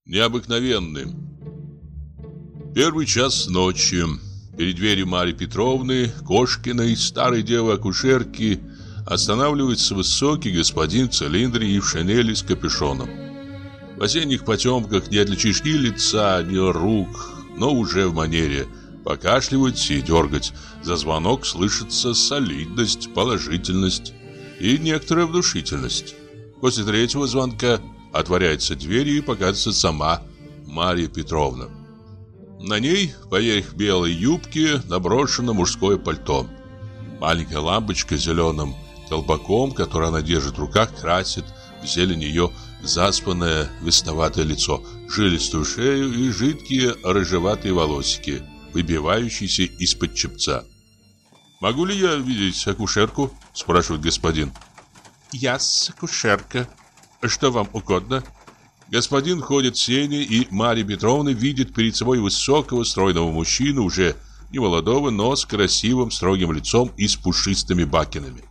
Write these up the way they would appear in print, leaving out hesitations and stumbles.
необыкновенны. Первый час ночи. Перед дверью Марьи Петровны, Кошкиной, старой девы-акушерки, останавливается высокий господин в цилиндре и в шинели с капюшоном. В осенних потемках не отличишь ни лица, ни рук, но уже в манере покашливать и дергать. За звонок слышится солидность, положительность и некоторая внушительность. После третьего звонка отворяется дверь и показывается сама Марья Петровна. На ней поверх белой юбки наброшено мужское пальто. Маленькая лампочка с зеленым колпаком, который она держит в руках, красит в зелень ее заспанное вестоватое лицо, жилистую шею и жидкие рыжеватые волосики, выбивающиеся из-под чепца. «Могу ли я видеть акушерку?» – спрашивает господин. «Я-с акушерка. Что вам угодно?» Господин ходит в сени, и Марья Петровна видит перед собой высокого, стройного мужчину, уже не молодого, но с красивым, строгим лицом и с пушистыми бакинами.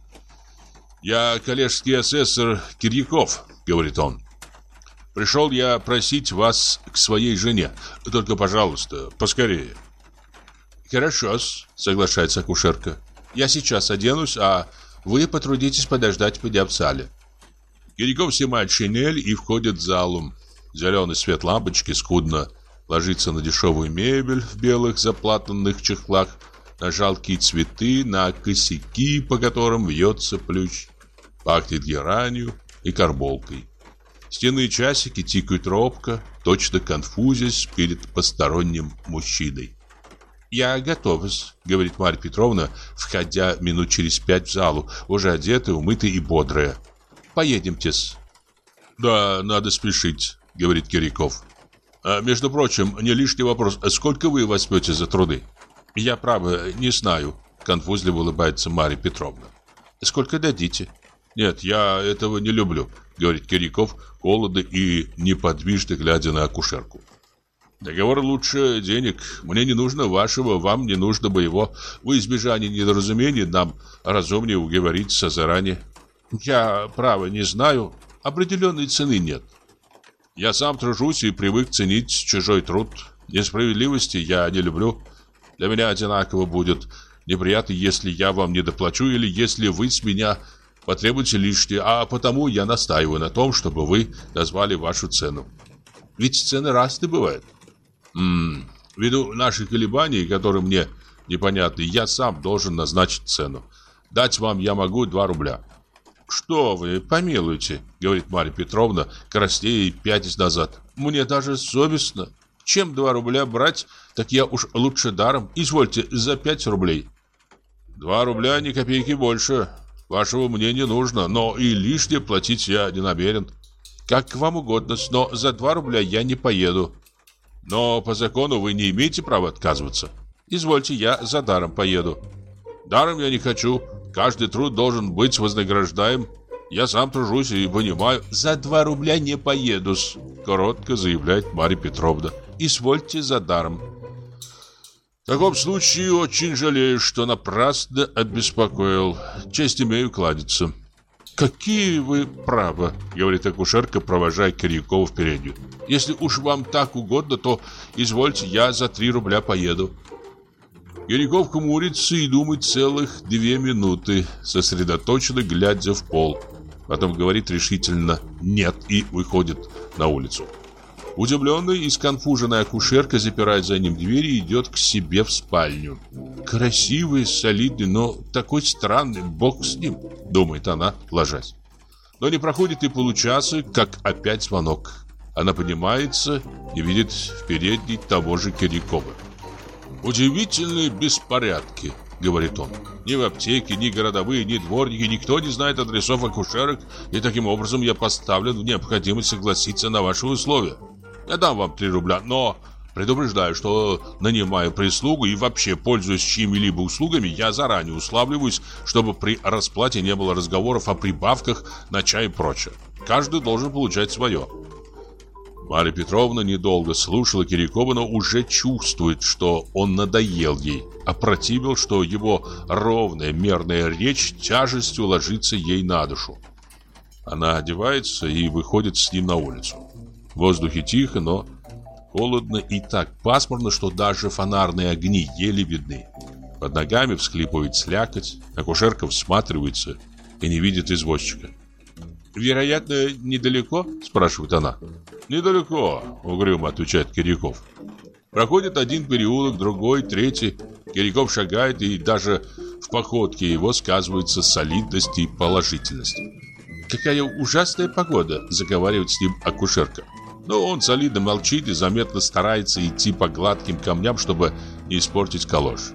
«Я коллежский асессор Кирьяков», — говорит он. «Пришел я просить вас к своей жене. Только, пожалуйста, поскорее». «Хорошо-с», — соглашается акушерка. «Я сейчас оденусь, а вы потрудитесь подождать меня в зале». Кирьяков снимает шинель и входит в залу. Зеленый свет лампочки скудно ложится на дешевую мебель в белых заплатанных чехлах, на жалкие цветы, на косяки, по которым вьется плющ. Пахнет геранью и карболкой. Стенные часики тикают робко, точно конфузясь перед посторонним мужчиной. «Я готова», — говорит Марья Петровна, входя минут через 5 в залу, уже одетая, умытая и бодрая. «Поедемте-с». «Да, надо спешить», — говорит Кирьяков. «А между прочим, не лишний вопрос, сколько вы возьмете за труды?» «Я, право, не знаю», — конфузливо улыбается Марья Петровна. «Сколько дадите?» «Нет, я этого не люблю», — говорит Кирьяков, холодно и неподвижно глядя на акушерку. «Договор лучше денег. Мне не нужно вашего, вам не нужно моего. Во избежание недоразумений нам разумнее уговориться заранее». «Я, право, не знаю. Определенной цены нет. Я сам тружусь и привык ценить чужой труд. Несправедливости я не люблю. Для меня одинаково будет неприятно, если я вам не доплачу или если вы с меня потребуете лишнее, а потому я настаиваю на том, чтобы вы назвали вашу цену. Ведь цены разные бывают». Ввиду наших колебаний, которые мне непонятны, я сам должен назначить цену. Дать вам я могу 2 рубля. «Что вы, помилуйте», — говорит Марья Петровна, краснея и пятясь назад. «Мне даже совестно. Чем 2 рубля брать, так я уж лучше даром. Извольте, за 5 рублей». 2 рубля ни копейки больше. Вашего мне не нужно, но и лишнее платить я не намерен. Как вам угодно, но за 2 рубля я не поеду. Но по закону вы не имеете права отказываться. Извольте, я за даром поеду. Даром я не хочу. Каждый труд должен быть вознаграждаем. Я сам тружусь и понимаю. За 2 рубля не поеду-с, коротко заявляет Марья Петровна. Извольте за даром. В таком случае очень жалею, что напрасно обеспокоил. Честь имею кланяться. «Какие вы правы», — говорит акушерка, провожая Кирьякова в переднюю. «Если уж вам так угодно, то извольте, я за 3 рубля поеду». Кирьяков хмурится и думает целых 2 минуты, сосредоточенно глядя в пол. Потом говорит решительно «нет» и выходит на улицу. Удивленная и сконфуженная акушерка запирает за ним дверь и идет к себе в спальню. «Красивый, солидный, но такой странный, бог с ним», — думает она, ложась. Но не проходит и получаса, как опять звонок. Она поднимается и видит в передней того же Кирьякова. «Удивительные беспорядки», — говорит он. «Ни в аптеке, ни городовые, ни дворники, никто не знает адресов акушерок, и таким образом я поставлен в необходимость согласиться на ваши условия. Я дам вам 3 рубля, но предупреждаю, что нанимаю прислугу и вообще пользуюсь чьими-либо услугами, я заранее уславливаюсь, чтобы при расплате не было разговоров о прибавках на чай и прочее. Каждый должен получать свое». Марья Петровна недолго слушала Кирьякова, но уже чувствует, что он надоел ей, опротивил, что его ровная, мерная речь тяжестью ложится ей на душу. Она одевается и выходит с ним на улицу. В воздухе тихо, но холодно и так пасмурно, что даже фонарные огни еле видны. Под ногами всхлипывает слякоть, акушерка всматривается и не видит извозчика. «Вероятно, недалеко?» – спрашивает она. «Недалеко», – угрюмо отвечает Кирьяков. Проходит один переулок, другой, третий. Кирьяков шагает, и даже в походке его сказывается солидность и положительность. «Какая ужасная погода!» – заговаривает с ним акушерка. Но он солидно молчит и заметно старается идти по гладким камням, чтобы не испортить калош.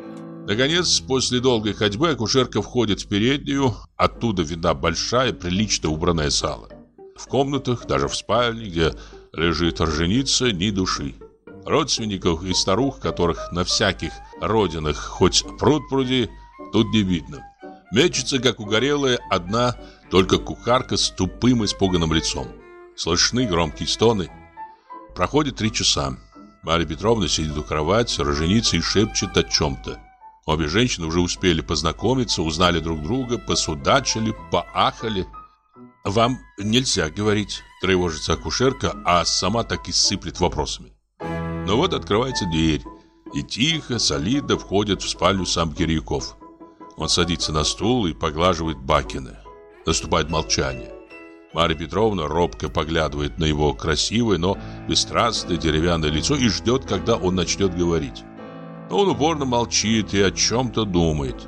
Наконец, после долгой ходьбы акушерка входит в переднюю. Оттуда видна большая, прилично убранная зала. В комнатах, даже в спальне, где лежит роженица, ни души. Родственников и старух, которых на всяких родинах хоть пруд-пруди, тут не видно. Мечется, как угорелая, одна только кухарка с тупым испуганным лицом. Слышны громкие стоны. Проходит 3 часа. Марья Петровна сидит у кровати, роженица и шепчет о чем-то. Обе женщины уже успели познакомиться, узнали друг друга, посудачили, поахали. «Вам нельзя говорить», – тревожится акушерка, а сама так и сыплет вопросами. Но вот открывается дверь, и тихо, солидно входит в спальню сам Кирьяков. Он садится на стул и поглаживает Бакина. Наступает молчание. Марья Петровна робко поглядывает на его красивое, но бесстрастное деревянное лицо и ждет, когда он начнет говорить. Но он упорно молчит и о чем-то думает.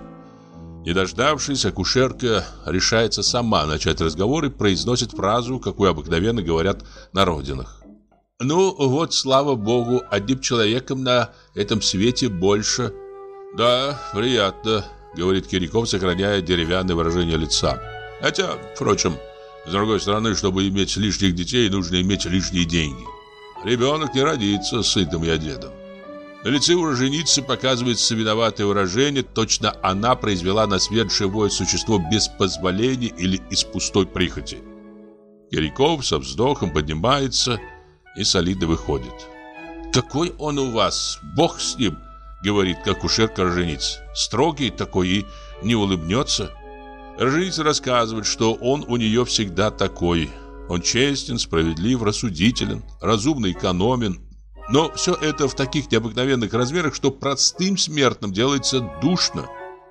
Не дождавшись, акушерка решается сама начать разговор и произносит фразу, какую обыкновенно говорят на родинах. «Ну, вот, слава богу, одним человеком на этом свете больше». «Да, приятно», — говорит Кирьяков, сохраняя деревянное выражение лица. «Хотя, впрочем, с другой стороны, чтобы иметь лишних детей, нужно иметь лишние деньги. Ребенок не родится сытым и одетым». На лице у роженицы показывается виноватое выражение, точно она произвела на свет живое существо без позволения или из пустой прихоти. Кирьяков со вздохом поднимается и солидно выходит. «Какой он у вас, бог с ним!» — говорит акушерка роженицы. «Строгий такой и не улыбнется». Роженица рассказывает, что он у нее всегда такой. Он честен, справедлив, рассудителен, разумно экономен. Но все это в таких необыкновенных размерах, что простым смертным делается душно.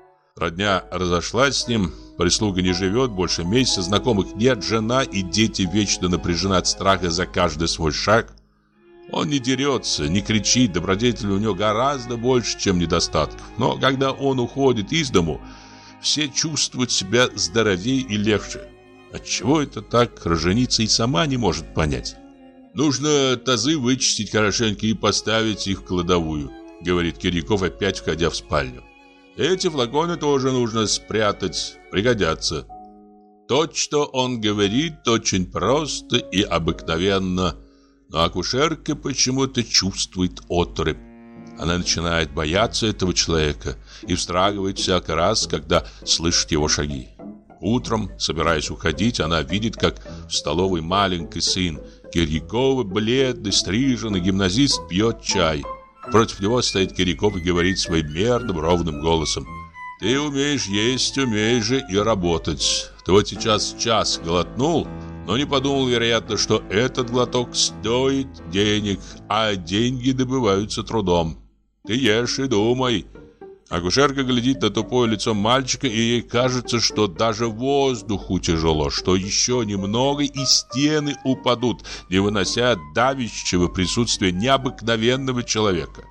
Родня разошлась с ним, прислуга не живет больше месяца, знакомых нет, жена и дети вечно напряжены от страха за каждый свой шаг. Он не дерется, не кричит, добродетелей у него гораздо больше, чем недостатков. Но когда он уходит из дому, все чувствуют себя здоровее и легче. Отчего это так, роженица и сама не может понять. «Нужно тазы вычистить хорошенько и поставить их в кладовую», — говорит Кирьяков, опять входя в спальню. «Эти флаконы тоже нужно спрятать, пригодятся». То, что он говорит, очень просто и обыкновенно, но акушерка почему-то чувствует оторопь. Она начинает бояться этого человека и вздрагивает всякий раз, когда слышит его шаги. Утром, собираясь уходить, она видит, как в столовой маленький сын Кирьякова, бледный, стриженный гимназист, пьет чай. Против него стоит Кирьяков и говорит своим мерным, ровным голосом: «Ты умеешь есть, умеешь же и работать. Ты вот сейчас час глотнул, но не подумал, вероятно, что этот глоток стоит денег, а деньги добываются трудом. Ты ешь и думай». Акушерка глядит на тупое лицо мальчика, и ей кажется, что даже воздуху тяжело, что еще немного и стены упадут, не вынося давящего присутствия необыкновенного человека.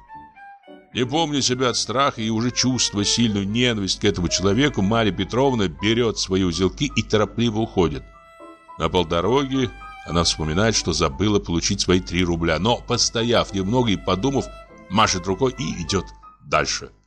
Не помня себя от страха и уже чувствуя сильную ненависть к этому человеку, Марья Петровна берет свои узелки и торопливо уходит. На полдороги она вспоминает, что забыла получить свои 3 рубля, но, постояв немного и подумав, машет рукой и идет дальше.